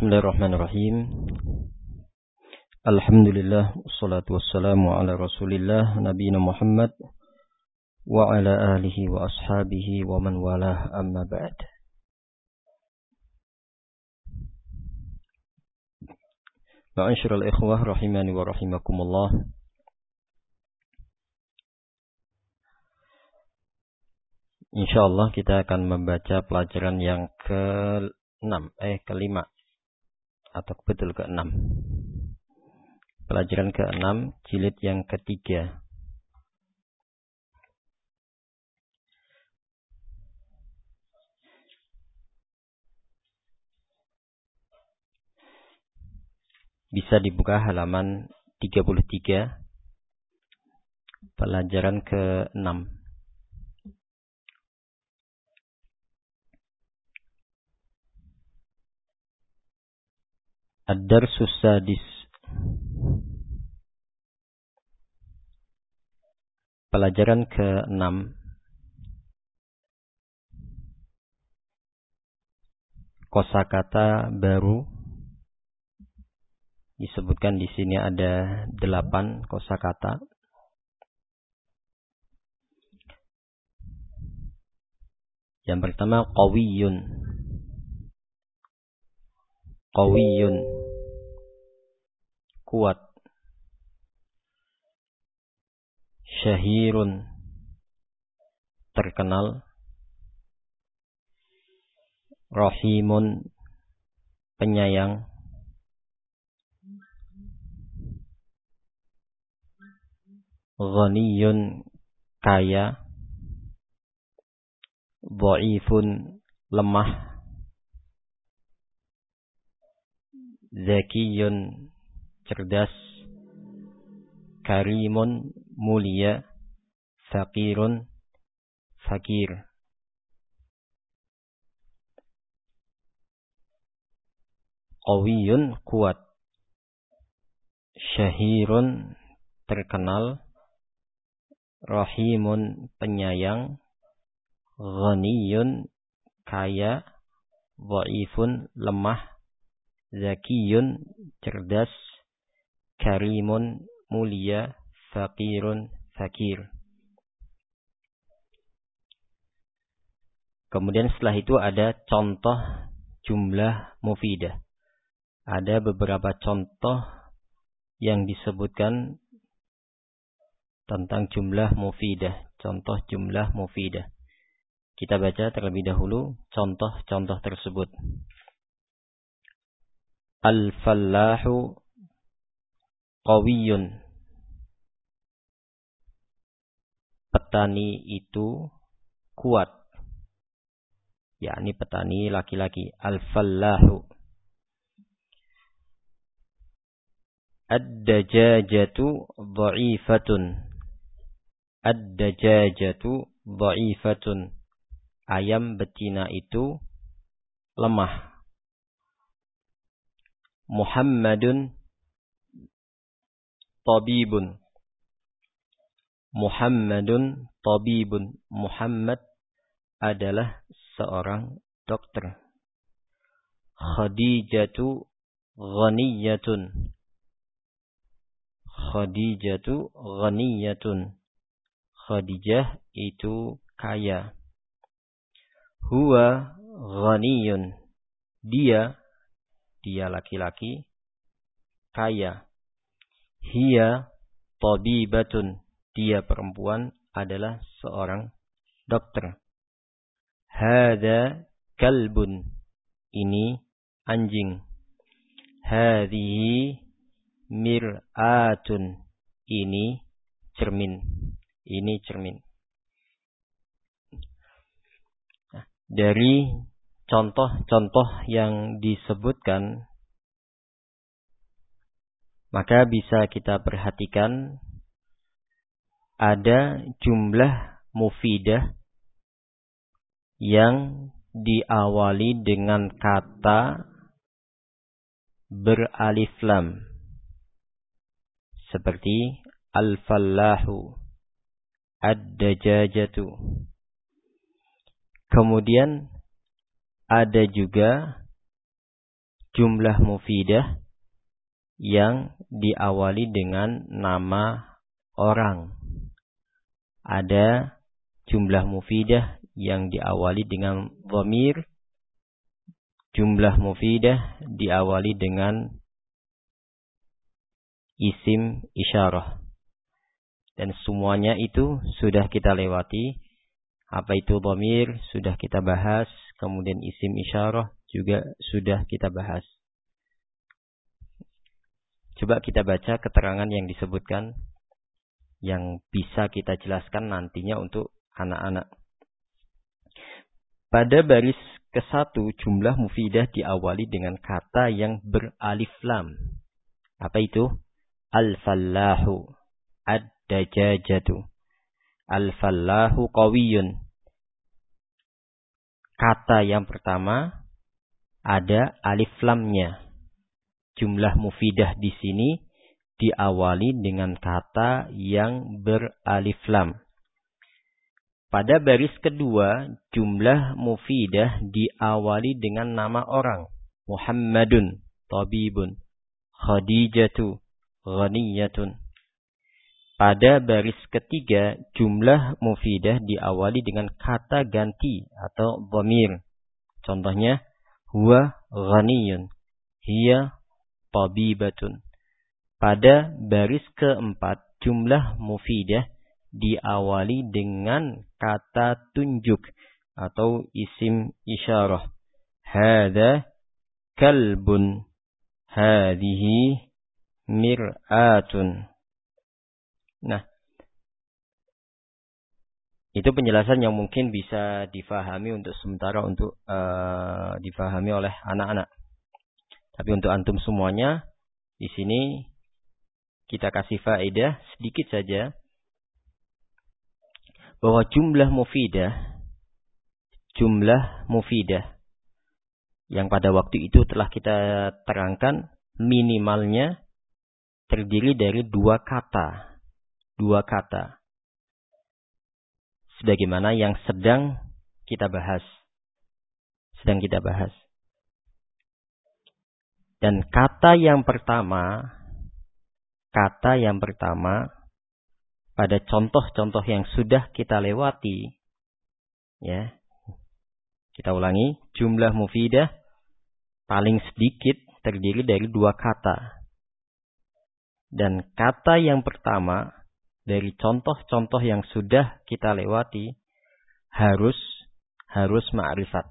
Bismillahirrahmanirrahim. Alhamdulillah, wassalatu wassalamu ala Rasulillah nabiyina Muhammad wa ala alihi wa ashabihi wa man walah, amma ba'd. Ma'asyiral ikhwah rahimani wa rahimakumullah. Insyaallah kita akan membaca pelajaran yang kelima atau betul ke-6. Pelajaran ke-6 jilid yang ketiga. Bisa dibuka halaman 33. Pelajaran ke-6. Ad-Darsus Sadis. Pelajaran ke-6. Kosakata baru. Disebutkan di sini ada 8 kosakata. Yang pertama qawiyun. Qawiyun, kuat. Syahirun, terkenal. Rahimun, penyayang. Ghaniyun, kaya. Dhaifun, lemah. Zakiyun, cerdas. Karimun, mulia. Faqirun, fakir. Qawiyun, kuat. Syahirun, terkenal. Rahimun, penyayang. Ghaniyun, kaya. Dhaifun, lemah. Zakiyun, cerdas. Karimun, mulia. Faqirun, fakir. Kemudian setelah itu ada contoh jumlah mufidah. Ada beberapa contoh yang disebutkan tentang jumlah mufidah. Contoh jumlah mufidah. Kita baca terlebih dahulu contoh-contoh tersebut. Al-fallahu qawiyun. Petani itu kuat. Yakni petani laki-laki. Al-fallahu. Ad-dajajatu dha'ifatun. Ad-dajajatu dha'ifatun. Ayam betina itu lemah. Muhammadun tabibun. Muhammadun tabibun. Muhammad adalah seorang dokter. Khadijatu ghaniyatun. Khadijatu ghaniyatun. Khadijah itu kaya. Huwa ghaniyun. Dia laki-laki kaya. Hiya tabibatun. Dia perempuan adalah seorang dokter. Hada kalbun. Ini anjing. Hadhihi mir'atun. Ini cermin. Ini cermin. Dari contoh-contoh yang disebutkan, maka bisa kita perhatikan ada jumlah mufidah yang diawali dengan kata beralif lam. Seperti al-fallahu, ad-dajajatu. Kemudian ada juga jumlah mufidah yang diawali dengan nama orang. Ada jumlah mufidah yang diawali dengan dhamir, jumlah mufidah diawali dengan isim isyarah. Dan semuanya itu sudah kita lewati. Apa itu dhamir sudah kita bahas, kemudian isim isyarah juga sudah kita bahas. Coba kita baca keterangan yang disebutkan yang bisa kita jelaskan nantinya untuk anak-anak. Pada baris ke-1 jumlah mufidah diawali dengan kata yang beralif lam. Apa itu? Al-fallahu, ad-dajajatu. Al-fallahu qawiyun. Kata yang pertama ada alif lamnya. Jumlah mufidah di sini diawali dengan kata yang beralif lam. Pada baris kedua, jumlah mufidah diawali dengan nama orang. Muhammadun, tabibun, Khadijatu, ghaniyatun. Pada baris ketiga, jumlah mufidah diawali dengan kata ganti atau dhamir. Contohnya, huwa ghaniyun, hiya tabibatun. Pada baris keempat, jumlah mufidah diawali dengan kata tunjuk atau isim isyarah. Hada kalbun, hadihi mir'atun. Nah, itu penjelasan yang mungkin bisa difahami untuk sementara untuk difahami oleh anak-anak. Tapi untuk antum semuanya di sini kita kasih faedah sedikit saja bahwa jumlah mufidah yang pada waktu itu telah kita terangkan minimalnya terdiri dari dua kata. Sebagaimana yang sedang kita bahas. Dan kata yang pertama pada contoh-contoh yang sudah kita lewati, ya. Kita ulangi, jumlah mufidah paling sedikit terdiri dari dua kata. Dan kata yang pertama dari contoh-contoh yang sudah kita lewati harus ma'rifat.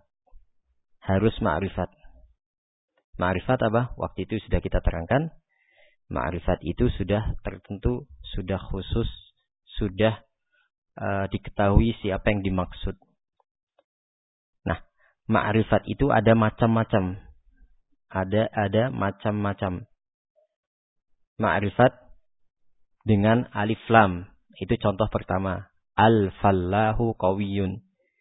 Ma'rifat apa? Waktu itu sudah kita terangkan. Ma'rifat itu sudah tertentu, sudah khusus, sudah diketahui siapa yang dimaksud. Nah, ma'rifat itu ada macam-macam. Ada macam-macam. Ma'rifat dengan alif lam. Itu contoh pertama. Al-fallahu qawiyun.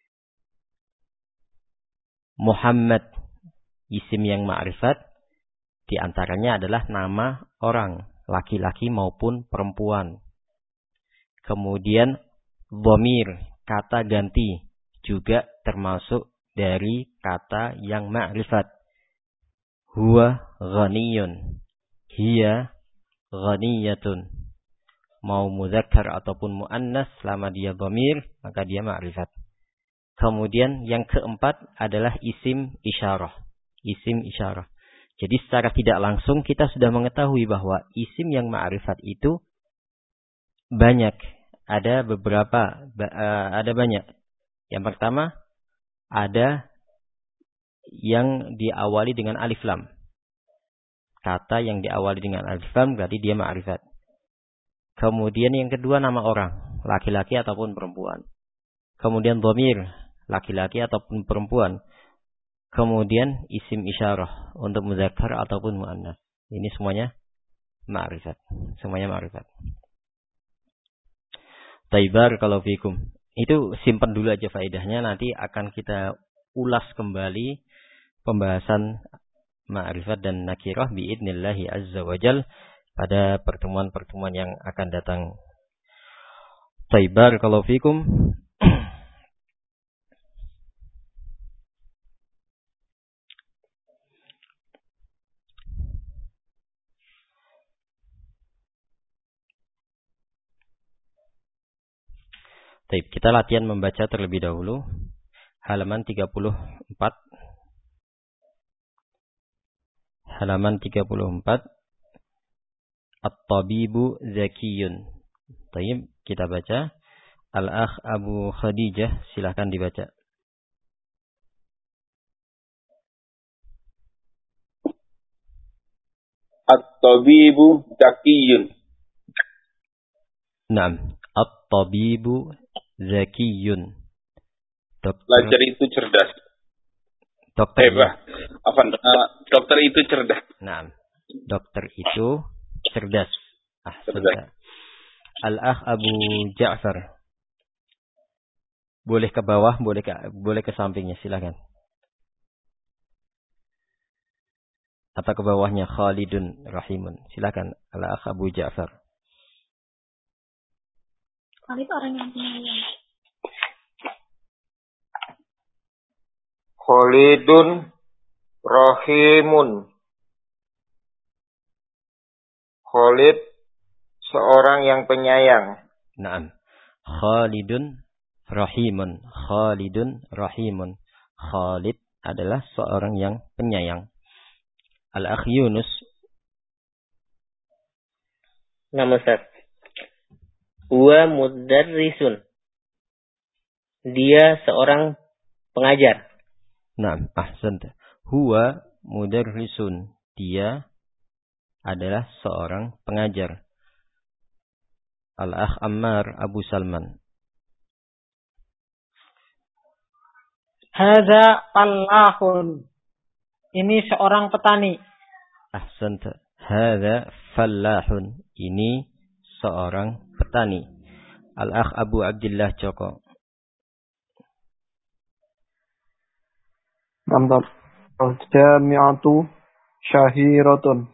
Muhammad, isim yang ma'rifat, di antaranya adalah nama orang, laki-laki maupun perempuan. Kemudian dhamir, kata ganti, juga termasuk dari kata yang ma'rifat. Huwa ghaniyun, hiya ghaniyatun. Mau mudzakkar ataupun muannas, selama dia dhamir, maka dia ma'rifat. Kemudian yang keempat adalah isim isyarah. Jadi secara tidak langsung kita sudah mengetahui bahwa isim yang ma'rifat itu banyak. Ada banyak. Yang pertama, ada yang diawali dengan alif lam. Kata yang diawali dengan alif lam berarti dia ma'rifat. Kemudian yang kedua nama orang, laki-laki ataupun perempuan. Kemudian dhamir, laki-laki ataupun perempuan. Kemudian isim isyarah untuk mudzakkar ataupun muannas. Ini semuanya ma'rifat. Barakallahu fikum. Itu simpan dulu aja faedahnya, nanti akan kita ulas kembali pembahasan ma'rifat dan nakirah biidnillahi azza wajal pada pertemuan-pertemuan yang akan datang. Barakallahu fikum. Baik, kita latihan membaca terlebih dahulu. Halaman 34. Halaman 34. At-tabibu zakiyun. Baik, kita baca. Al-akh Abu Khadijah, silakan dibaca. At-tabibu zakiyun. Naam, at-tabibu zakiyun. Pelajar itu cerdas. Dokter dokter itu cerdas. Naam, dokter itu cerdas. Cerdas. Al-akh Abu Ja'far. Boleh ke bawah, boleh ke sampingnya, silakan. Atau ke bawahnya Khalidun Rahimun. Silakan Al-akh Abu Ja'far. Khalid orang yang penyayang. Khalidun Rahimun. Khalid seorang yang penyayang. Naam. Khalidun Rahimun. Khalidun Rahimun. Khalid adalah seorang yang penyayang. Al-akh Yunus. Nama Ustaz. Huwa mudarrisun. Dia seorang pengajar. Naam, ahsanta. Huwa mudarrisun. Dia adalah seorang pengajar. Al-akh Ammar Abu Salman. Hadza fallahun. Ini seorang petani. Ahsanta. Hadza fallahun. Ini seorang petani. Al-akh Abu Abdullah Joko. Nampak. Al-jami'atu syahiratun.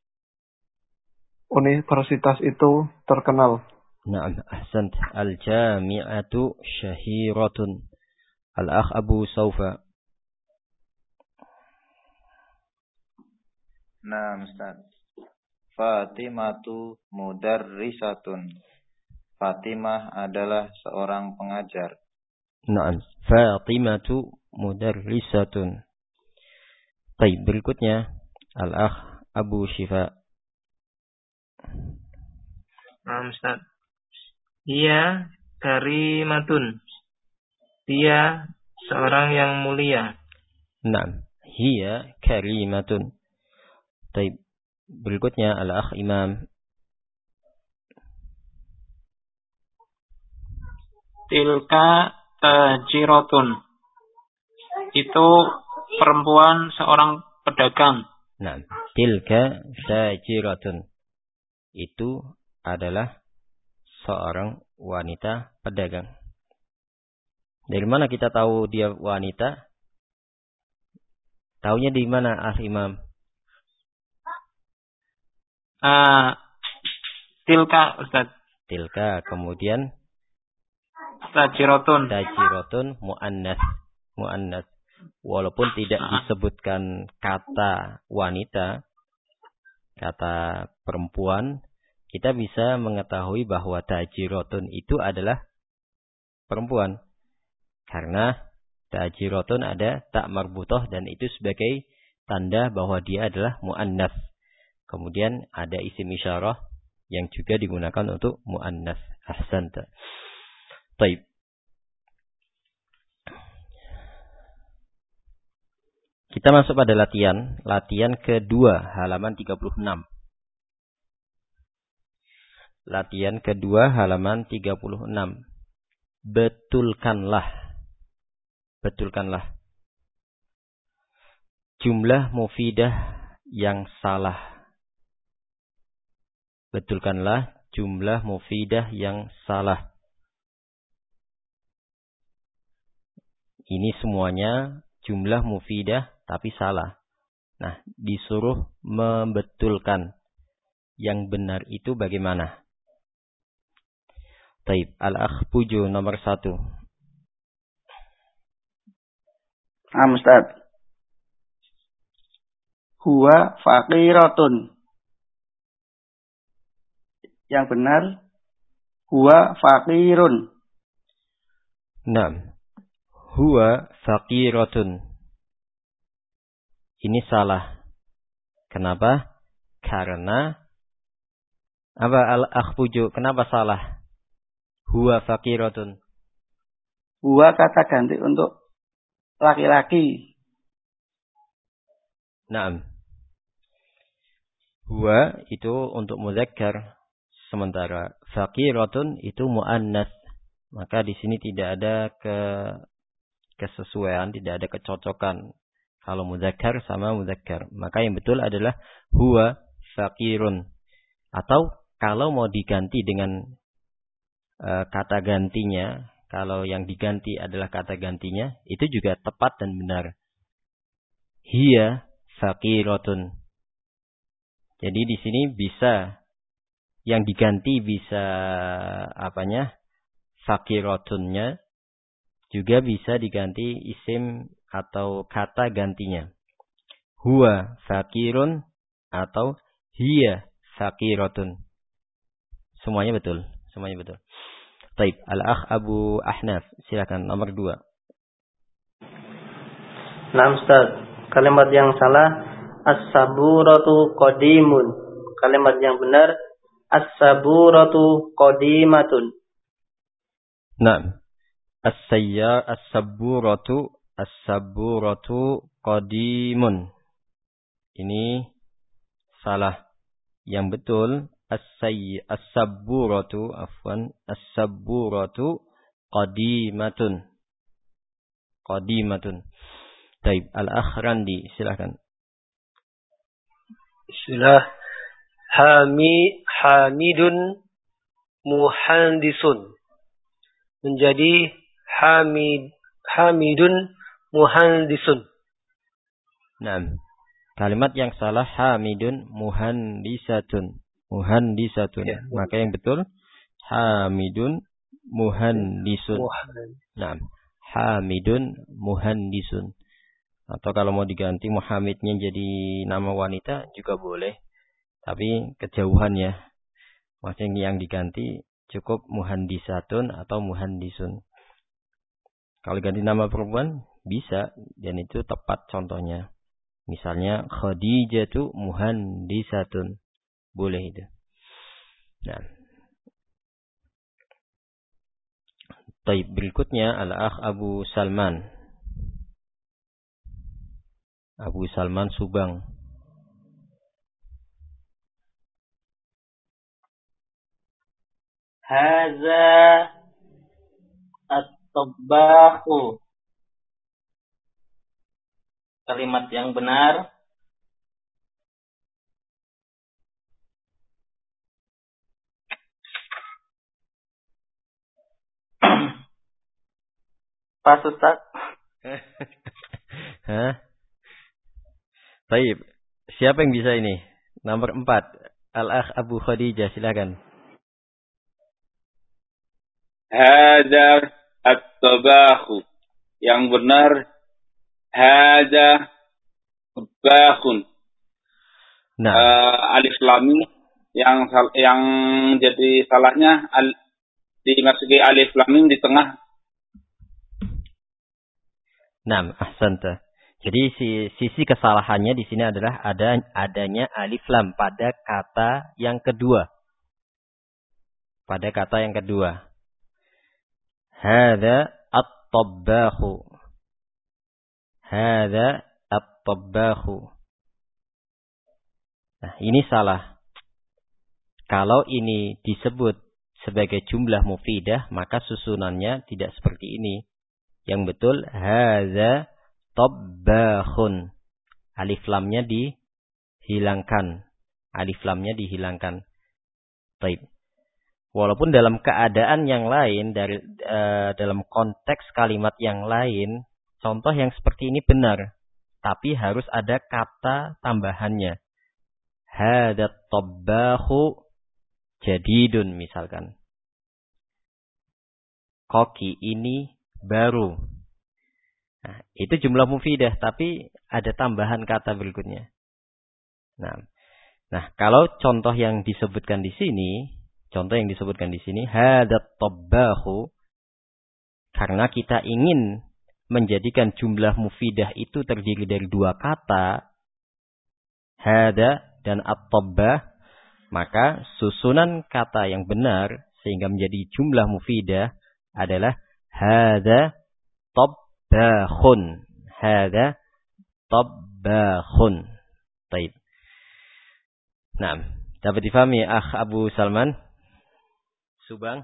Universitas itu terkenal. Naam, ahsant. Al-jami'atu syahiratun. Al-akh Abu Saufa. Nah, Ustaz. Fatimatu mudarrisatun. Fatimah adalah seorang pengajar. Naam, Fatimatu mudarrisatun. Baik, berikutnya Al-akh Abu Shifa. Ustaz. Dia karimatun. Dia seorang yang mulia. Naam, hiya karimatun. Baik, berikutnya Al-akh Imam. Tilka tajiratun. Itu perempuan seorang pedagang. Nah, tilka tajiratun. Itu adalah seorang wanita pedagang. Dari mana kita tahu dia wanita? Taunya di mana, Imam? Tilka, Ustaz. Tilka, kemudian tajiratun. Tajiratun mu'annas. Mu'annas. Walaupun tidak disebutkan kata wanita, kata perempuan, kita bisa mengetahui bahwa tajiratun itu adalah perempuan. Karena tajiratun ada tak marbutoh dan itu sebagai tanda bahwa dia adalah mu'annas. Kemudian ada isim isyarah yang juga digunakan untuk mu'annas. Ahsanta. Baik. Kita masuk pada latihan. Latihan kedua, halaman 36. Latihan kedua, halaman 36. Betulkanlah. Betulkanlah. Jumlah mufidah yang salah. Betulkanlah jumlah mufidah yang salah. Ini semuanya jumlah mufidah tapi salah. Nah, disuruh membetulkan. Yang benar itu bagaimana? Taib. Al-akh Pujo nomor 1. Ustaz. Huwa faqiratun. Yang benar, huwa faqirun. Naam. Huwa faqiratun. Ini salah. Kenapa? Karena apa al-akhbuju? Kenapa salah? Huwa faqiratun. Huwa kata ganti untuk laki-laki. Naam. Huwa itu untuk mudzakkar, sementara faqiratun itu muannas. Maka di sini tidak ada kesesuaian, tidak ada kecocokan. Kalau mudzakkar sama mudzakkar, maka yang betul adalah huwa faqirun. Atau kalau mau diganti dengan kata gantinya, kalau yang diganti adalah kata gantinya, itu juga tepat dan benar. Hiya faqiratun. Jadi di sini bisa yang diganti bisa apanya? Faqiratunnya, juga bisa diganti isim atau kata gantinya. Huwa faqirun atau hiya faqiratun. Semuanya betul, semuanya betul. Baik, al-akh Abu Ahnaf, silakan nomor 2. Nah, Ustaz, kalimat yang salah as-saburatu qadimun. Kalimat yang benar as-saburatu qadimatun. Nah, as-saburatu qadimun. Ini salah. Yang betul as-saburatu qadimatun. Qadimatun. Baik, al-akh Randi, silakan. Bismillah. Hamidun muhandisun. Menjadi hamidun muhandisun. Nah, kalimat yang salah hamidun muhandisatun. Muhandisatun. Ya. Maka yang betul hamidun muhandisun. Nah, hamidun muhandisun. Atau kalau mau diganti Muhammadnya jadi nama wanita juga boleh. Tapi kejauhan ya. Maksudnya yang diganti cukup muhandisatun atau muhandisun. Kalau ganti nama perempuan bisa, dan itu tepat contohnya. Misalnya Khadijatu muhandisatun. Boleh itu. Nah. Baik, berikutnya al-akh Abu Salman. Abu Salman Subang. Haza at-tabbakhu. Kalimat yang benar pas, Ustaz. Hah? Baik. Siapa yang bisa ini? Nomor 4. Al-akh Abu Khadijah, silakan. Hada at-tabakhu. Yang benar hada tabakhun. Nah, alif lam mim yang jadi salahnya dimasuki alif lam mim di tengah. Nah, ahsanta. Jadi sisi kesalahannya di sini adalah adanya alif lam pada kata yang kedua. Pada kata yang kedua. Hadza at-tabbakhu. Hadza at-tabbakhu. Nah, ini salah. Kalau ini disebut sebagai jumlah mufidah, maka susunannya tidak seperti ini. Yang betul hadza tabbakhun. Alif lamnya dihilangkan. Alif lamnya dihilangkan. Baik. Walaupun dalam keadaan yang lain, dalam konteks kalimat yang lain, contoh yang seperti ini benar. Tapi harus ada kata tambahannya. Hadza tabbakhu jadidun misalkan. Koki ini baru. Nah, itu jumlah mufidah, tapi ada tambahan kata berikutnya. Nah, kalau contoh yang disebutkan di sini, hadza tabbakhu, Karena kita ingin menjadikan jumlah mufidah itu terdiri dari dua kata, hada dan at-tabbah, maka susunan kata yang benar sehingga menjadi jumlah mufidah adalah hada tabbahun. Hada tabbahun. Baik. Nah, dapat difahami Abu Salman? Subang?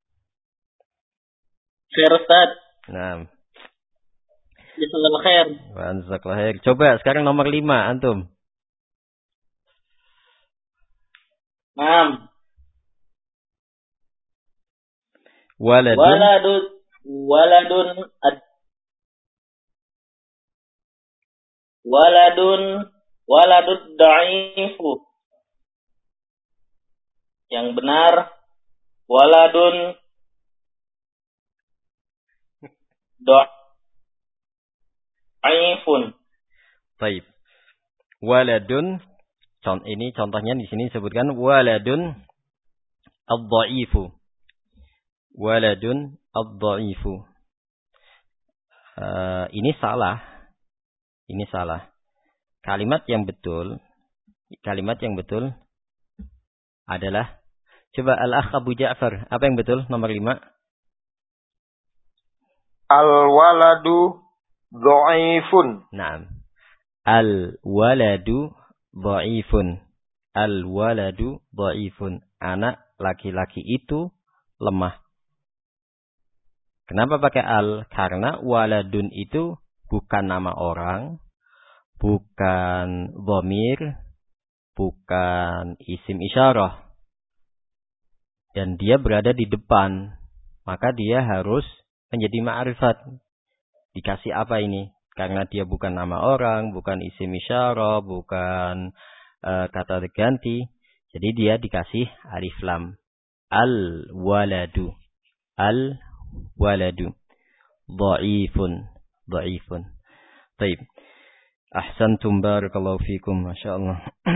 Khair Ustaz. Nah. Jazakallahu khair. Jazakallahu khair. Coba sekarang nomor 5 antum. Naam. Waladun waladud dha'ifu. Yang benar waladun dha'ifun. Baik. Waladun, ini contohnya di sini disebutkan waladun ad-dha'ifu. Waladun ad-dha'ifu. Ini salah. Ini salah. Kalimat yang betul adalah, coba Al-Akh Abu Ja'far, apa yang betul nomor 5? Al-waladu dha'ifun. Naam. Al-waladu dha'ifun. Al-waladu dha'ifun. Anak laki-laki itu lemah. Kenapa pakai al? Karena waladun itu bukan nama orang, bukan dhamir, bukan isim isyarah. Dan dia berada di depan. Maka dia harus menjadi ma'rifat. Dikasih apa ini? Karena dia bukan nama orang, bukan isim isyarah, bukan kata ganti. Jadi dia dikasih alif lam. Al-waladu. Al-waladu. Dha'ifun. Dha'ifun. Baik. Ahsantum barakallahu fikum. Masya Allah.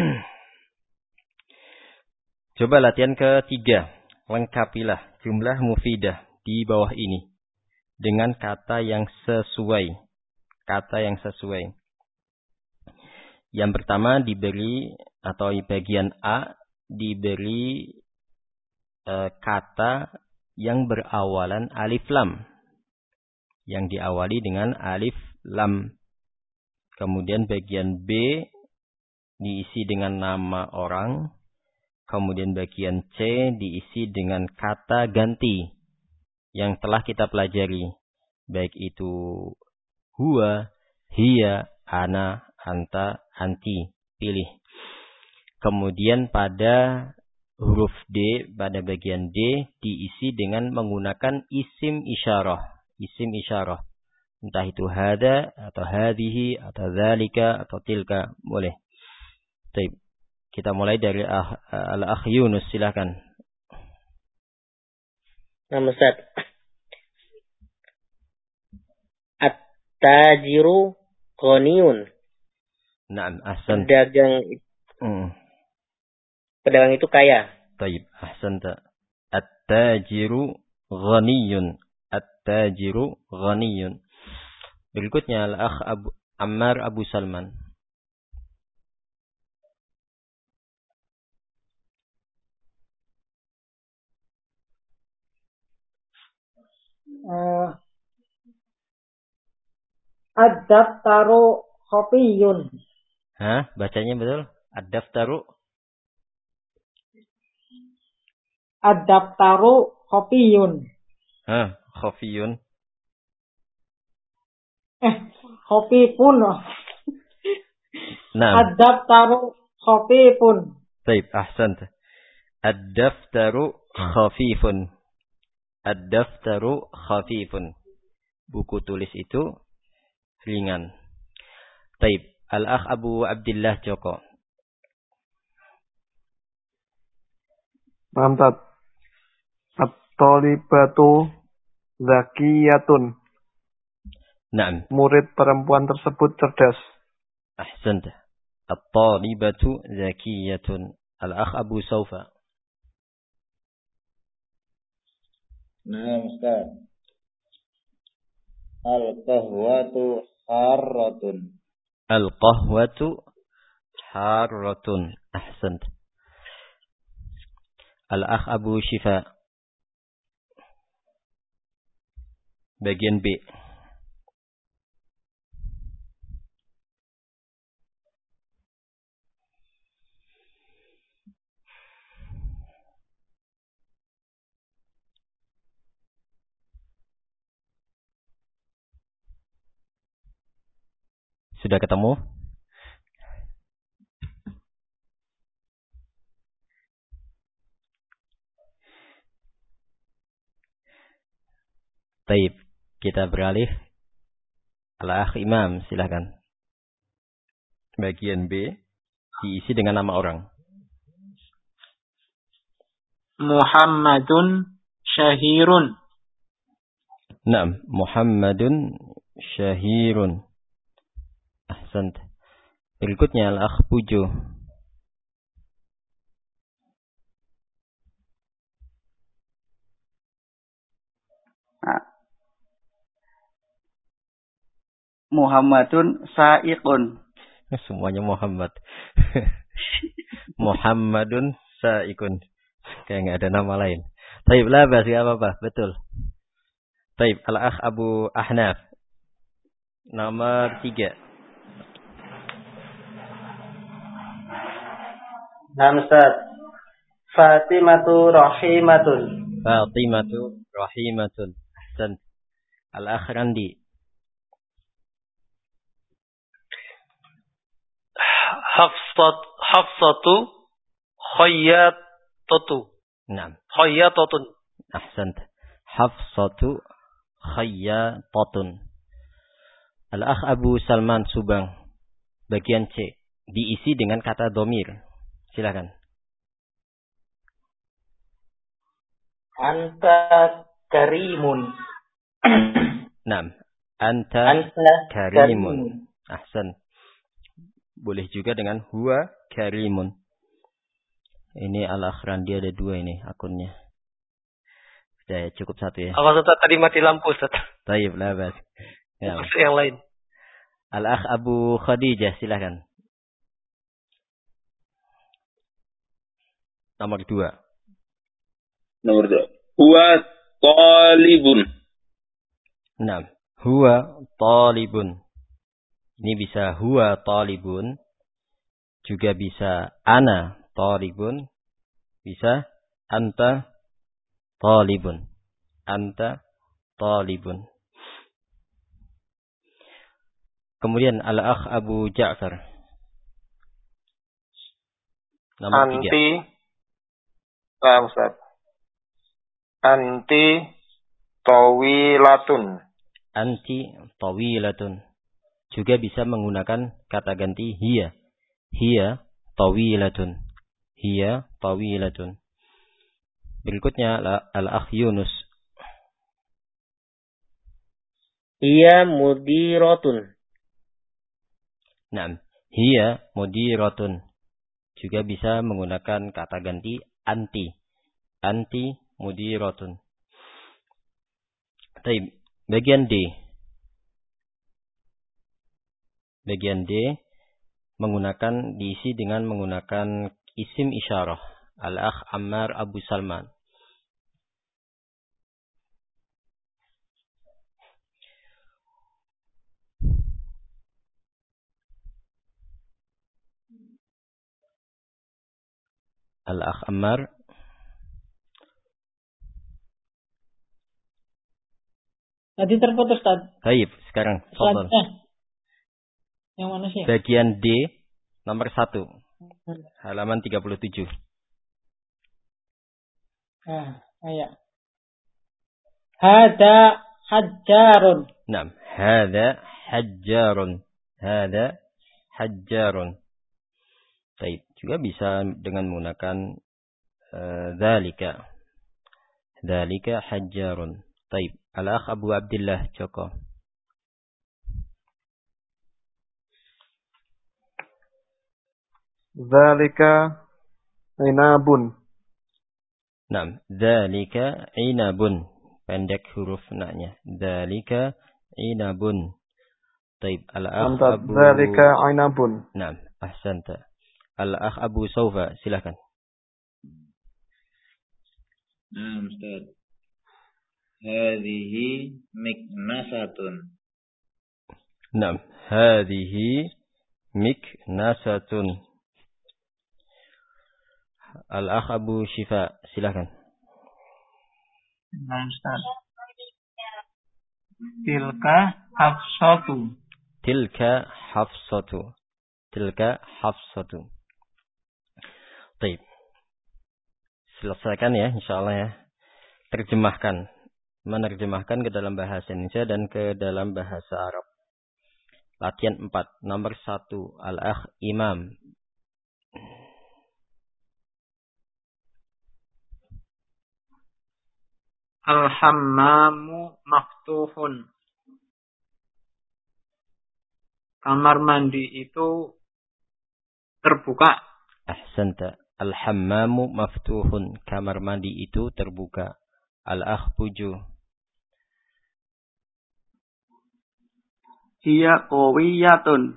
Coba latihan ketiga. Lengkapilah jumlah mufidah di bawah ini. Dengan kata yang sesuai. Kata yang sesuai. Yang pertama diberi, atau bagian A, diberi kata yang berawalan alif lam. Yang diawali dengan alif lam. Kemudian bagian B diisi dengan nama orang. Kemudian bagian C diisi dengan kata ganti yang telah kita pelajari. Baik itu huwa, hiya, ana, anta, anti. Pilih. Kemudian pada huruf D, pada bagian D diisi dengan menggunakan isim isyarah. Isim isyarah. Entah itu hada, atau hadhihi, atau dzalika, atau tilka. Boleh. Baik. Kita mulai dari Al-Akh Yunus, silakan. Nama Ustaz. At-tajiru ghaniyun. Naam, ahsan. Pedagang itu kaya. Baik, ahsanta. At-tajiru ghaniyun. At-tajiru ghaniyun. Berikutnya Al-Akh Ammar Abu Salman. Ad-daftaru khafiyun. Hah? Bacanya betul? Ad-daftaru? Ad-daftaru khafiyun. Hah? Khafiyun? Khafifun. Nah. Ad-daftaru khafifun. Baik, ahsant. Ad-daftaru khafifun. Ad-daftaru khafifun. Buku tulis itu ringan. Baik, Al-Akh Abu Abdillah Joko. Mantap. At-talibatu zakiyatun. Naam. Murid perempuan tersebut cerdas. Ahsant. At-talibatu zakiyatun. Al-Akh Abu Saufa. Nah, Ustaz. Al-qahwatu harratun. Al-qahwatu harratun. Ahsant. Al-akh Abu Syifa. Bagian B. Sudah ketemu? Taib. Kita beralih. Al-akh Imam, silakan. Bagian B diisi dengan nama orang. Muhammadun syahirun. Naam, Muhammadun syahirun. Ahsant. Berikutnya Al-akh Pujo. Muhammadun sa'iqun. Semuanya Muhammad. Muhammadun sa'iqun. Kayak nggak ada nama lain. Taib lah, bahas nggak apa-apa. Betul. Taib. Al-akh Abu Ahnaf. Nomor 3. Nah, Ustaz. Fatimatu rahimatun. Fatimatu rahimatun. Ahsan. Al-akh Randi. Hafsatu khayyatatu. Naam. Khayyatatun. Ahsant. Hafsatu khayyatatun. Al-akh Abu Salman Subang. Bagian C. Diisi dengan kata domir. Silakan. Anta karimun. Naam. Anta karimun. Ahsan. Boleh juga dengan huwa karimun. Ini Al-akh Randi ada 2 ini akunnya. Sudah ya, cukup 1 ya. Apa Ustaz tadi mati lampu Ustaz? Taib lah, Bas. Ya. Yang lain. Al-akh Abu Khadijah, silakan. Nomor 2. Nomor 2. Huwa talibun. Naam. Huwa talibun. Ini bisa huwa talibun. Juga bisa ana talibun. Bisa anta talibun. Anta talibun. Kemudian Al-akh Abu Ja'far. Nomor 3. Anti. Nah, Ustaz. Anti tawilatun. Anti tawilatun. Juga bisa menggunakan kata ganti hiya. Hiya tawilatun. Hiya tawilatun. Berikutnya Al-akh Yunus. Hiya mudiratun. Naam. Hiya mudiratun. Juga bisa menggunakan kata ganti anti. Anti mudiratun. Taib. Bagian D. Bagian D diisi dengan menggunakan isim isyarah. Al-akh Ammar Abu Salman. Al-akh Ammar. Tadi terputus Ustaz. Taib, sekarang. Selanjutnya. Yang mana sih? Bagian D nomor 1. Halaman 37. Ya. Hada hajjarun. Naam, hada hajjarun. Hada hajjarun. Taib, juga bisa dengan menggunakan dzalika. Dzalika hajjarun. Taib. Al-akh Abu Abdullah Joko. Dzalika inabun. Naam, dzalika inabun. Pendek huruf na-nya. Dzalika inabun. Taib. Al-akh Mantap. Abu. Dzalika inabun. Naam, ahsanta. Al-akh Abu Saufa, silakan. Nah, Ustaz. Hadhihi miknasatun. Naam, hadhihi miknasatun. Al-akh Abu Shifa, silakan. Nah, Ustaz. Tilka hafsatu. Tilka hafsatu. Tilka hafsatu. Baik. Selesaikan ya, insyaallah ya. Terjemahkan. Menerjemahkan ke dalam bahasa Indonesia dan ke dalam bahasa Arab. Latihan 4. Nomor 1. Al-akh Imam. Al-hammamu maftuhun. Kamar mandi itu terbuka. Ahsanta. Al-hammamu maftuhun. Kamar mandi itu terbuka. Al-akh Puju. Hiya qawiyatun.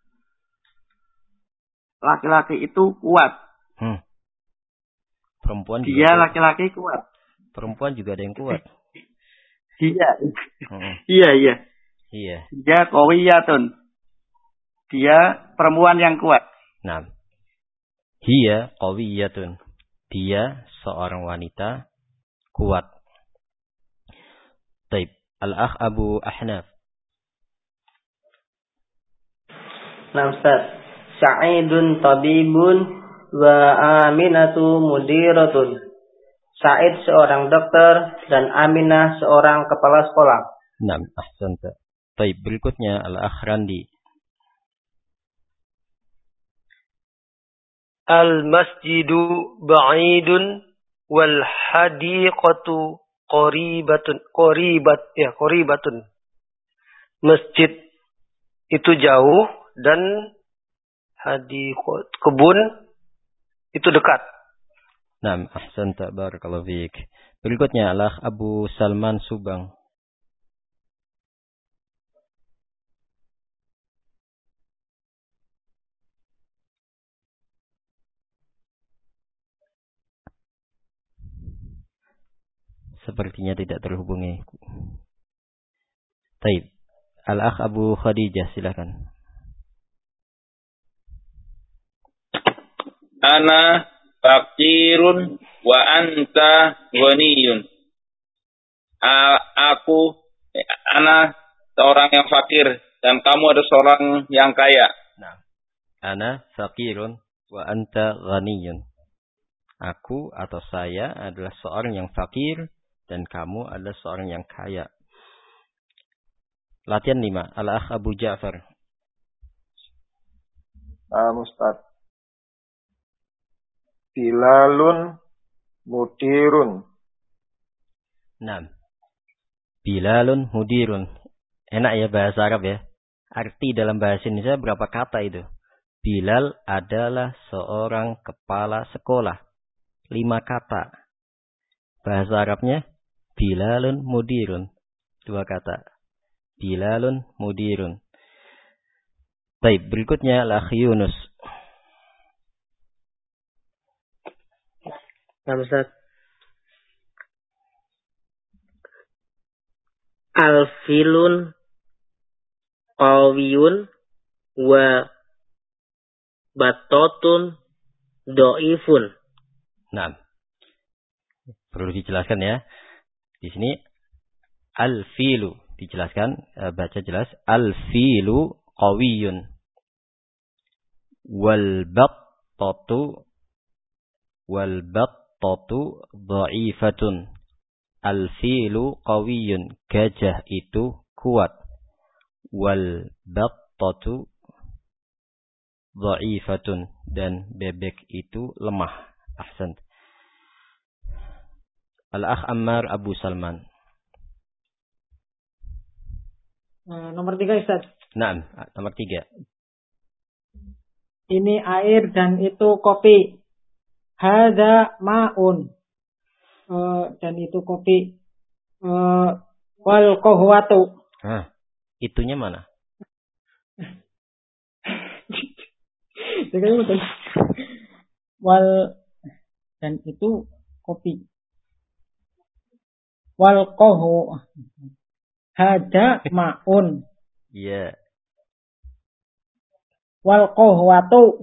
Laki-laki itu kuat. Perempuan juga. Dia laki-laki kuat. Perempuan juga ada yang kuat. Iya. Iya. Dia qawiyatun. Dia perempuan yang kuat. Nah. Hiya qawiyatun. Dia seorang wanita kuat. Taib. Al-akh Abu Ahnaf. Nah, Ustaz. Sa'idun tabibun wa Aminatu mudiratun. Sa'id seorang dokter dan Aminah seorang kepala sekolah. Naam, ahsanta. Baik, berikutnya Al-akh Randi. Al-masjidu ba'idun wal hadiqatu qaribatun. Masjid itu jauh dan kebun itu dekat. Naam, ahsanta, barakallahu fiik. Berikutnya Al-akh Abu Salman Subang. Sepertinya tidak terhubungi. Taib. Al-akh Abu Khadijah, silakan. Ana fakirun wa anta ghaniyun. Ana seorang yang fakir dan kamu ada seorang yang kaya. Nah. Ana fakirun wa anta ghaniyun. Aku atau saya adalah seorang yang fakir dan kamu adalah seorang yang kaya. Latihan 5. Al-akh Abu Ja'far. Ustaz. Bilalun mudirun. Nah. Bilalun mudirun. Enak ya bahasa Arab ya. Arti dalam bahasa Indonesia berapa kata itu? Bilal adalah seorang kepala sekolah. 5 kata. Bahasa Arabnya Bilalun mudirun. 2 kata. Bilalun mudirun. Baik, berikutnya Al-akh Yunus. Nah, Ustaz. Al-filun qawiyun wa batotun do'ifun. Nah, perlu dijelaskan ya. Di sini al-filu dijelaskan, baca jelas. Al-filu qawiyun wal battatu dha'ifatun. Al-filu qawiyun, gajah itu kuat. Wal battatu dha'ifatun, dan bebek itu lemah. Ahsan. Al-akh Ammar Abu Salman. Nomor 3, Ustaz. Nah, nomor 3. Ini air dan itu kopi. Hadza ma'un. Dan itu kopi. Wal qahwatu. itunya mana? Wal dan itu kopi. Wal qohu hada ma'un. Iya. Wal qahwatu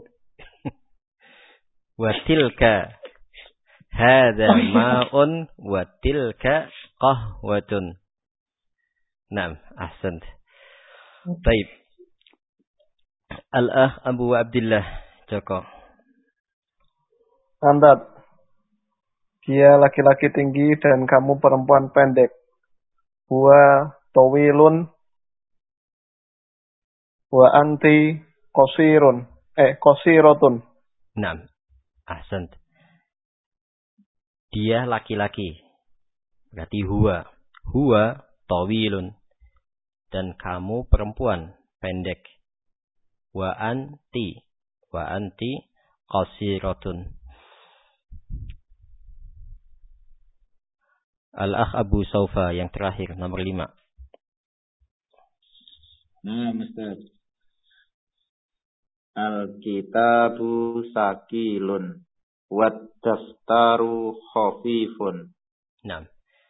Wa tilka hada ma'un wa tilka qahwatun. Naam, ahsant. Baik. Al-akh Abu Abdullah Joko. Andat. Dia laki-laki tinggi dan kamu perempuan pendek. Huwa tawilun. Wa anti qasirun. Qasiratun. Naam, ahsant. Dia laki-laki. Berarti huwa. Huwa tawilun. Dan kamu perempuan pendek. Wa anti qasiratun. Al-akh Abu Saufa yang terakhir nomor 5. Nah, Ustaz. Al-kitabu sakilun wat daftaru khafifun. Nah.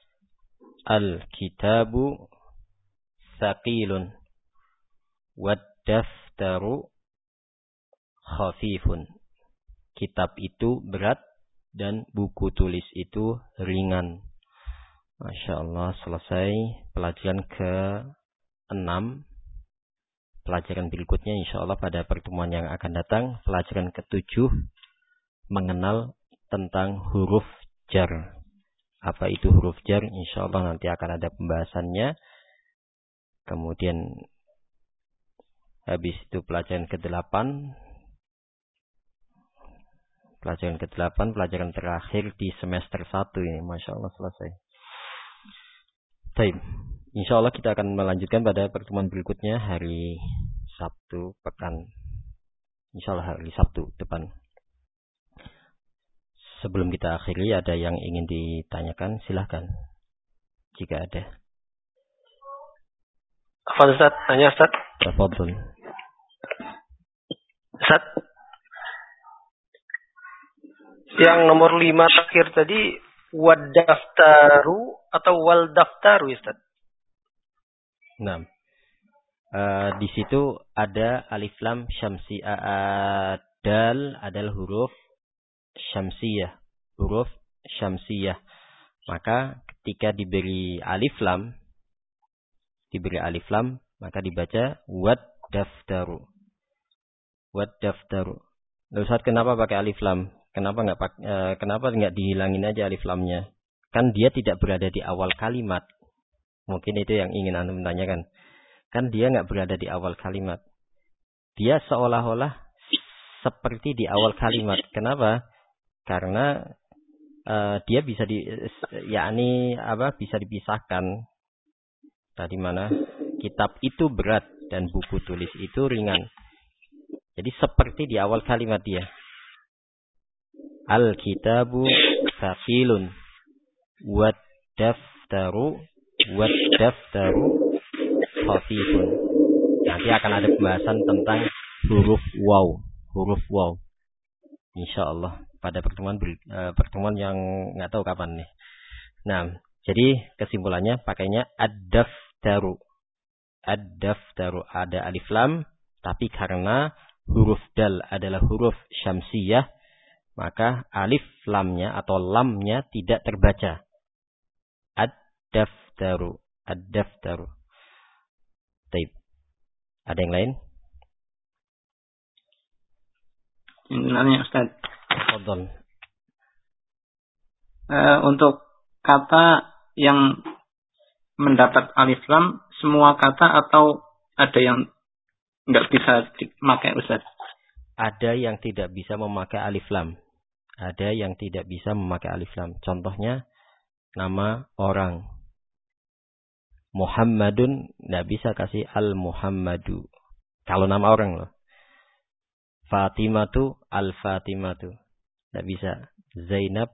Al-kitabu sakilun wat daftaru khafifun. Kitab itu berat dan buku tulis itu ringan. Masya Allah, selesai pelajaran ke-6. Pelajaran berikutnya insya Allah pada pertemuan yang akan datang. Pelajaran ke-7. Mengenal tentang huruf jar. Apa itu huruf jar? Insya Allah nanti akan ada pembahasannya. Kemudian habis itu pelajaran ke-8. Pelajaran ke-8, pelajaran terakhir di semester 1 ini. Masya Allah selesai. Baik. Insya Allah kita akan melanjutkan pada pertemuan berikutnya hari Sabtu pekan. Insya Allah hari Sabtu depan. Sebelum kita akhiri, ada yang ingin ditanyakan? Silahkan. Jika ada. Apa Ustaz? Tanya Ustaz. Tafadhol. Ustaz. Yang nomor 5 terakhir tadi, wad daftaru atau wal daftaru Ustaz? Nah, di situ ada alif lam syamsiyah. Dal adalah huruf syamsiyah. Huruf syamsiyah. Maka ketika diberi alif lam, maka dibaca wad daftaru. Wad daftaru. Ustaz, kenapa pakai alif lam? Kenapa nggak dihilangin aja alif lamnya? Kan dia tidak berada di awal kalimat. Mungkin itu yang ingin Anda tanyakan. Kan dia nggak berada di awal kalimat. Dia seolah-olah seperti di awal kalimat. Kenapa? Karena dia bisa bisa dipisahkan. Tadi mana? Kitab itu berat dan buku tulis itu ringan. Jadi seperti di awal kalimat dia. Al-kitabu saqilun wad daftaru khafifun. Nanti akan ada pembahasan tentang huruf waw. Insyaallah pada pertemuan yang nggak tahu kapan nih. Nah, jadi kesimpulannya pakainya ad-daftaru. Ad-daftaru ada alif lam, tapi karena huruf dal adalah huruf syamsiyah, maka alif lamnya atau lamnya tidak terbaca. Ad-daftaru. Baik. Ada yang lain? Nanya Ustaz. Tafadhol. Untuk kata yang mendapat alif lam, semua kata atau ada yang nggak bisa dipakai Ustaz? Ada yang tidak bisa memakai alif lam. Ada yang tidak bisa memakai alif lam. Contohnya nama orang. Muhammadun nggak bisa kasih al-Muhammadu. Kalau nama orang loh. Fatimatu al-Fatimatu. Nggak bisa. Zainab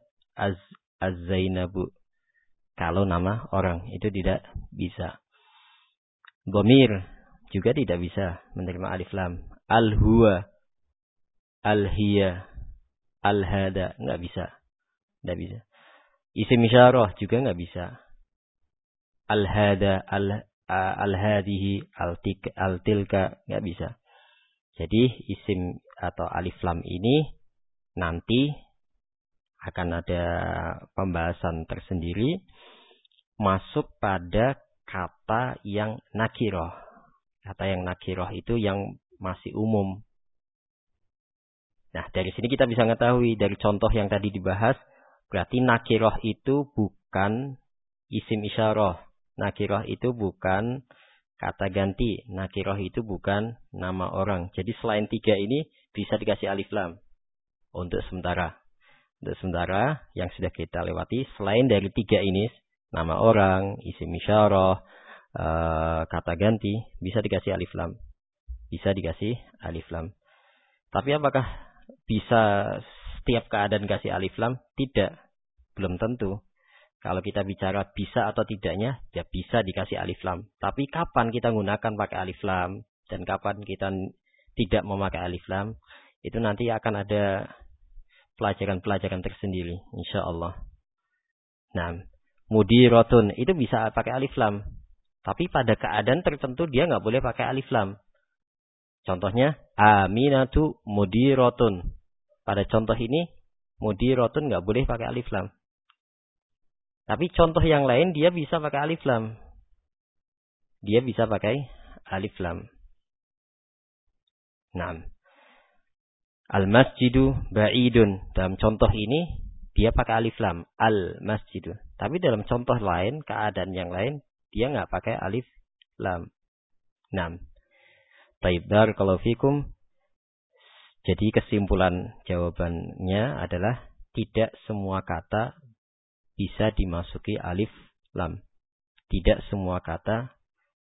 az-Zainabu. Kalau nama orang itu tidak bisa. Dhamir juga tidak bisa menerima alif lam. Al-huwa, al-hiya, al-hada, enggak bisa. Enggak bisa. Isim isyarah juga enggak bisa. Al-hada, al-hadihi, al-tilka, enggak bisa. Jadi isim atau alif lam ini nanti akan ada pembahasan tersendiri masuk pada kata yang nakiroh. Kata yang nakiroh itu yang masih umum. Nah, dari sini kita bisa mengetahui dari contoh yang tadi dibahas, berarti nakiroh itu bukan isim isyarah. Nakiroh itu bukan kata ganti. Nakiroh itu bukan nama orang. Jadi selain 3 ini bisa dikasih alif lam. Untuk sementara. Untuk sementara yang sudah kita lewati, selain dari 3 ini, nama orang, isim isyarah, kata ganti, bisa dikasih alif lam. Bisa dikasih alif lam. Tapi apakah bisa setiap keadaan kasih alif lam? Tidak. Belum tentu. Kalau kita bicara bisa atau tidaknya, ya bisa dikasih alif lam. Tapi kapan kita gunakan pakai alif lam dan kapan kita tidak memakai alif lam, itu nanti akan ada pelajaran-pelajaran tersendiri, insyaallah. Nah, mudiratun itu bisa pakai alif lam. Tapi pada keadaan tertentu dia nggak boleh pakai alif lam. Contohnya, Aminatu mudiratun. Pada contoh ini, mudiratun nggak boleh pakai alif lam. Tapi contoh yang lain dia bisa pakai alif lam. Dia bisa pakai alif lam. Nah, al-masjidu ba'idun. Dalam contoh ini, dia pakai alif lam. Al-masjidu. Tapi dalam contoh lain, keadaan yang lain, dia nggak pakai alif lam. Nah, baik, barakallahu fikum. Jadi kesimpulan jawabannya adalah tidak semua kata bisa dimasuki alif lam. Tidak semua kata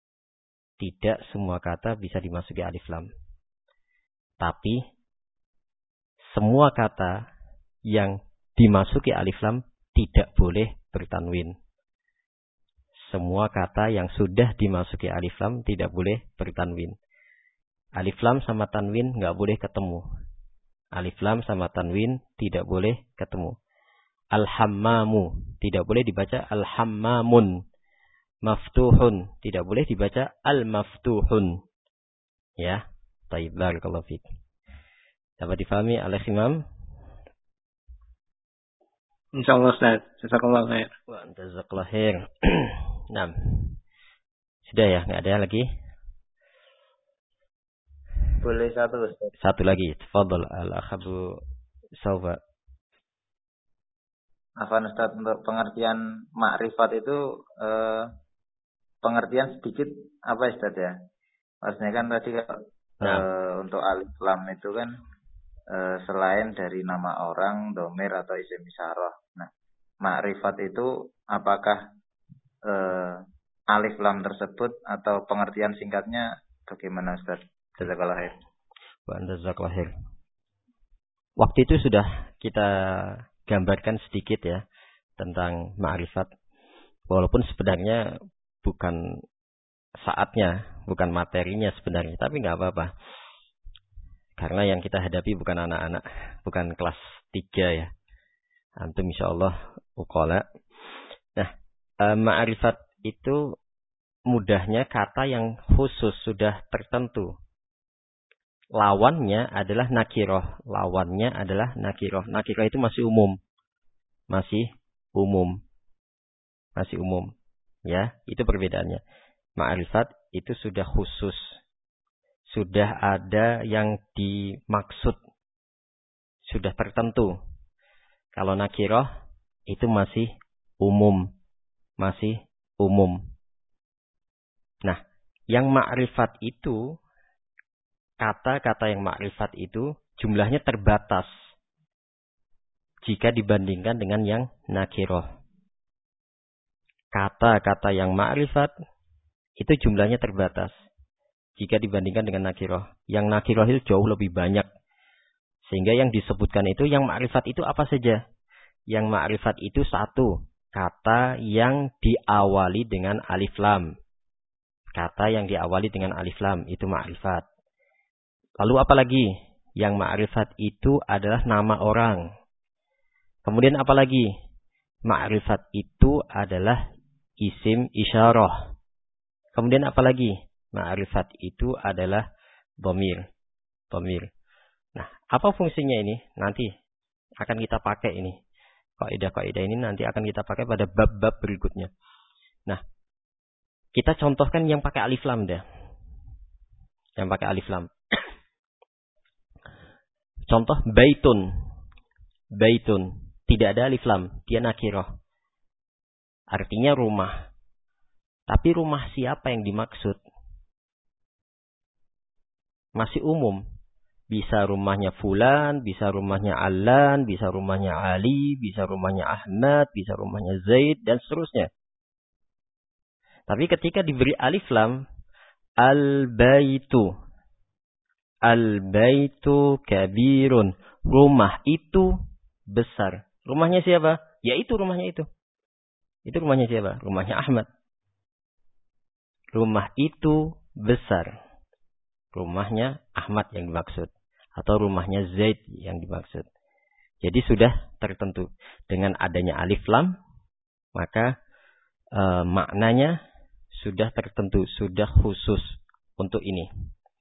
bisa dimasuki alif lam. Tapi semua kata yang dimasuki alif lam tidak boleh bertanwin. Semua kata yang sudah dimasuki alif lam tidak boleh bertanwin. Alif lam sama tanwin nggak boleh ketemu. Alif lam sama tanwin tidak boleh ketemu. Al-hammamu tidak boleh dibaca al-hammamun. Maftuhun tidak boleh dibaca al-maftuhun. Ya, baik, barakallahu fiik. Dapat difahami oleh Imam? Insyaallah Ustaz. Jazakallahu khair. Wa jazakallahu khair. Nah. Sudah ya, enggak ada lagi? Boleh satu Ustaz. Satu lagi. Tafadhol al-akhabu Saufa. Afwan Ustaz, untuk pengertian makrifat itu pengertian sedikit apa Ustaz ya? Maksudnya kan tadi untuk alif lam itu kan selain dari nama orang, dhamir atau isim isyarah. Nah, makrifat itu apakah alif lam tersebut atau pengertian singkatnya bagaimana Ustaz? Jazakallahu khair. Wa jazakallahu khair. Waktu itu sudah kita gambarkan sedikit ya tentang ma'rifat. Walaupun sebenarnya bukan saatnya, bukan materinya sebenarnya, tapi nggak apa-apa. Karena yang kita hadapi bukan anak-anak, bukan kelas 3 ya. Antum insyaallah uqala. Nah, ma'rifat itu mudahnya kata yang khusus sudah tertentu. Lawannya adalah nakiroh. Lawannya adalah nakiroh. Nakiroh itu masih umum. Masih umum. Ya, itu perbedaannya. Ma'rifat itu sudah khusus. Sudah ada yang dimaksud. Sudah tertentu. Kalau nakiroh itu masih umum. Masih umum. Nah, yang ma'rifat itu, kata-kata yang ma'rifat itu jumlahnya terbatas jika dibandingkan dengan yang nakiroh. Kata-kata yang ma'rifat itu jumlahnya terbatas jika dibandingkan dengan nakiroh. Yang nakiroh itu jauh lebih banyak. Sehingga yang disebutkan itu, yang ma'rifat itu apa saja? Yang ma'rifat itu satu, kata yang diawali dengan alif lam. Kata yang diawali dengan alif lam itu ma'rifat. Lalu apa lagi? Yang ma'rifat itu adalah nama orang. Kemudian apa lagi? Ma'rifat itu adalah isim isyarah. Kemudian apa lagi? Ma'rifat itu adalah dhamir. Nah, apa fungsinya ini? Nanti akan kita pakai ini. Kaidah-kaidah ini nanti akan kita pakai pada bab-bab berikutnya. Nah, kita contohkan yang pakai alif lam dah. Yang pakai alif lam. Contoh baitun. Baitun. Tidak ada alif lam. Dia nakirah. Artinya rumah. Tapi rumah siapa yang dimaksud? Masih umum. Bisa rumahnya Fulan, bisa rumahnya Alan, bisa rumahnya Ali, bisa rumahnya Ahmad, bisa rumahnya Zaid, dan seterusnya. Tapi ketika diberi alif lam, al-baitu. Al-baitu kabirun. Rumah itu besar. Rumahnya siapa? Ya itu rumahnya itu. Itu rumahnya siapa? Rumahnya Ahmad. Rumah itu besar. Rumahnya Ahmad yang dimaksud. Atau rumahnya Zaid yang dimaksud. Jadi sudah tertentu. Dengan adanya alif lam, maka maknanya sudah tertentu. Sudah khusus untuk ini.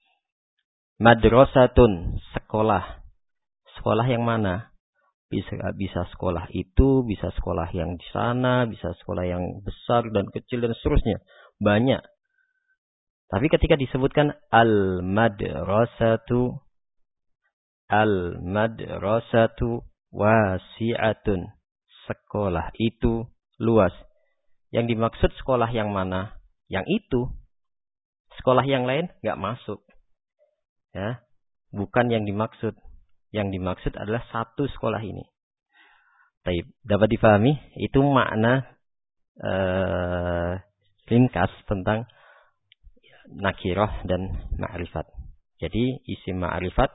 Madrasatun, sekolah. Sekolah yang mana? Bisa sekolah itu, bisa sekolah yang di sana, bisa sekolah yang besar dan kecil dan seterusnya. Banyak. Tapi ketika disebutkan al-madrasatu wasi'atun. Sekolah itu luas. Yang dimaksud sekolah yang mana? Yang itu. Sekolah yang lain nggak masuk. Ya, bukan yang dimaksud. Yang dimaksud adalah satu sekolah ini. Dapat dipahami? Itu makna ringkas tentang nakirah dan ma'rifat. Jadi isim ma'rifat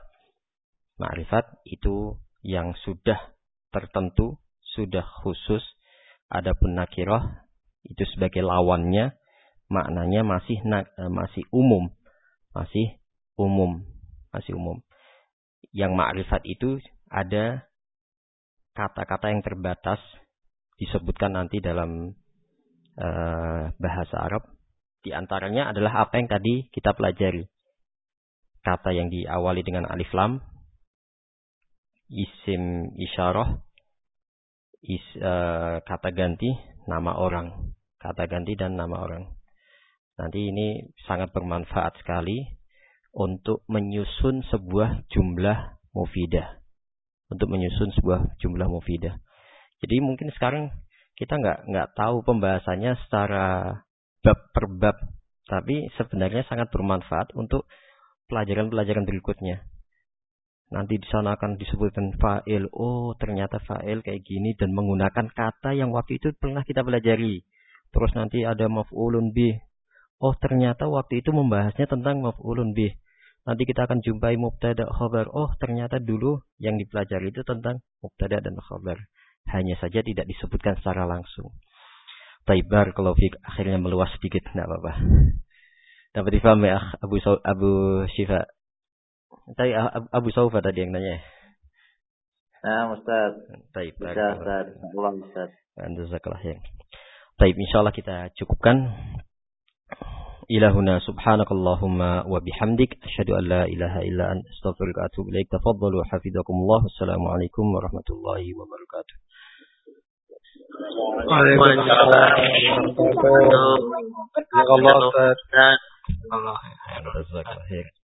itu yang sudah tertentu, sudah khusus. Adapun nakirah itu sebagai lawannya, maknanya masih umum. Masih umum. Yang ma'rifat itu ada kata-kata yang terbatas, disebutkan nanti dalam bahasa Arab. Di antaranya adalah apa yang tadi kita pelajari. Kata yang diawali dengan alif lam, isim isyarah, kata ganti, nama orang. Kata ganti dan nama orang. Nanti ini sangat bermanfaat sekali untuk menyusun sebuah jumlah mufidah. Jadi mungkin sekarang kita nggak tahu pembahasannya secara bab per bab, tapi sebenarnya sangat bermanfaat untuk pelajaran-pelajaran berikutnya. Nanti di sana akan disebutkan fa'il. Oh, ternyata fa'il kayak gini dan menggunakan kata yang waktu itu pernah kita pelajari. Terus nanti ada maf'ulun bih. Oh, ternyata waktu itu membahasnya tentang maf'ulun bih. Nanti kita akan jumpai mubtada khabar. Oh, ternyata dulu yang dipelajari itu tentang mubtada dan khabar. Hanya saja tidak disebutkan secara langsung. Taibar kalau akhirnya meluas sedikit, tidak apa-apa. Dapat difahami ya, Abu Syifa. Tadi Abu Saufa tadi yang nanya. Nah, Ustaz. Taibar. Ustaz. Jazakallah khair. Baik, insyaallah kita cukupkan. Ilahuna subhanakallahumma wa bihamdik asyhadu an la ilaha illa anta astaghfiruka wa atubu ilaik. Tafadhalu hafizakumullah. Assalamualaikum warahmatullahi wabarakatuh. Waalaikumsalam. Allah.